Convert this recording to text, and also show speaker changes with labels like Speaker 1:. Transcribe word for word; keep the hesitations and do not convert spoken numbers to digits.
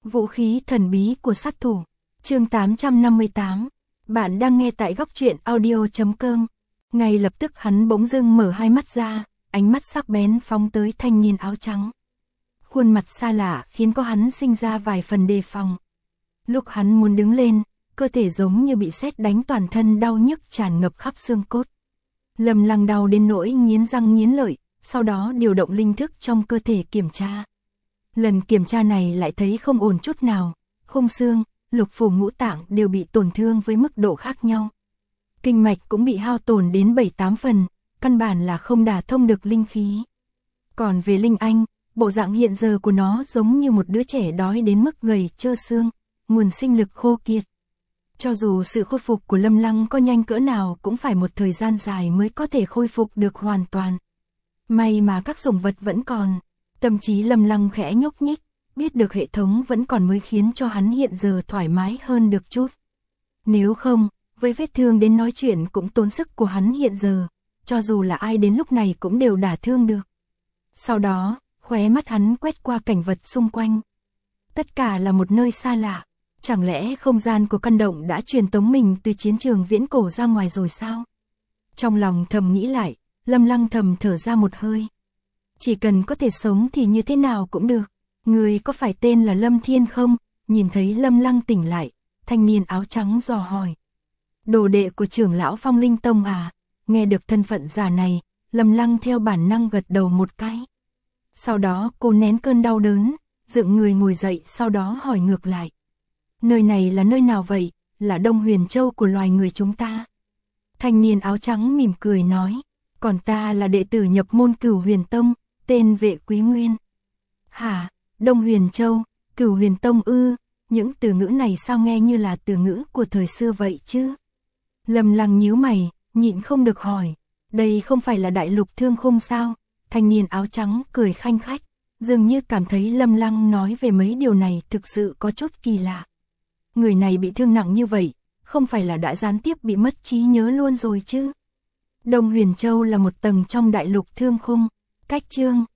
Speaker 1: Vũ khí thần bí của sát thủ. Chương tám trăm năm mươi tám. Bạn đang nghe tại góc truyện audio chấm com. Ngay lập tức hắn bỗng dưng mở hai mắt ra, ánh mắt sắc bén phóng tới thanh niên áo trắng. Khuôn mặt xa lạ khiến có hắn sinh ra vài phần đề phòng. Lúc hắn muốn đứng lên, cơ thể giống như bị sét đánh, toàn thân đau nhức tràn ngập khắp xương cốt. Lâm Lăng đau đến nỗi nghiến răng nghiến lợi, sau đó điều động linh thức trong cơ thể kiểm tra. Lần kiểm tra này lại thấy không ổn chút nào, khung xương, lục phủ ngũ tạng đều bị tổn thương với mức độ khác nhau. Kinh mạch cũng bị hao tổn đến bảy tám phần, căn bản là không đả thông được linh khí. Còn về Linh Anh, bộ dạng hiện giờ của nó giống như một đứa trẻ đói đến mức gầy trơ xương, nguồn sinh lực khô kiệt. Cho dù sự khôi phục của Lâm Lăng có nhanh cỡ nào cũng phải một thời gian dài mới có thể khôi phục được hoàn toàn. May mà các sủng vật vẫn còn, tâm trí Lâm Lăng khẽ nhúc nhích, biết được hệ thống vẫn còn mới khiến cho hắn hiện giờ thoải mái hơn được chút. Nếu không, với vết thương đến nói chuyện cũng tốn sức của hắn hiện giờ, cho dù là ai đến lúc này cũng đều đả thương được. Sau đó, khóe mắt hắn quét qua cảnh vật xung quanh. Tất cả là một nơi xa lạ. Chẳng lẽ không gian của căn động đã truyền tống mình từ chiến trường viễn cổ ra ngoài rồi sao? Trong lòng thầm nghĩ lại, Lâm Lăng thầm thở ra một hơi. Chỉ cần có thể sống thì như thế nào cũng được. Người có phải tên là Lâm Thiên không? Nhìn thấy Lâm Lăng tỉnh lại, thanh niên áo trắng dò hỏi. Đồ đệ của trưởng lão Phong Linh Tông à? Nghe được thân phận giả này, Lâm Lăng theo bản năng gật đầu một cái. Sau đó cô nén cơn đau đớn, dựng người ngồi dậy, sau đó hỏi ngược lại. Nơi này là nơi nào vậy? Là Đông Huyền Châu của loài người chúng ta. Thanh niên áo trắng mỉm cười nói. Còn ta là đệ tử nhập môn Cửu Huyền Tông, tên Vệ Quý Nguyên. Hả? Đông Huyền Châu, Cửu Huyền Tông ư? Những từ ngữ này sao nghe như là từ ngữ của thời xưa vậy chứ? Lâm Lăng nhíu mày, nhịn không được hỏi. Đây không phải là đại lục Thương Khung sao? Thanh niên áo trắng cười khanh khách, dường như cảm thấy Lâm Lăng nói về mấy điều này thực sự có chút kỳ lạ. Người này bị thương nặng như vậy, không phải là đã gián tiếp bị mất trí nhớ luôn rồi chứ? Đông Huyền Châu là một tầng trong đại lục Thương Khung, cách Chương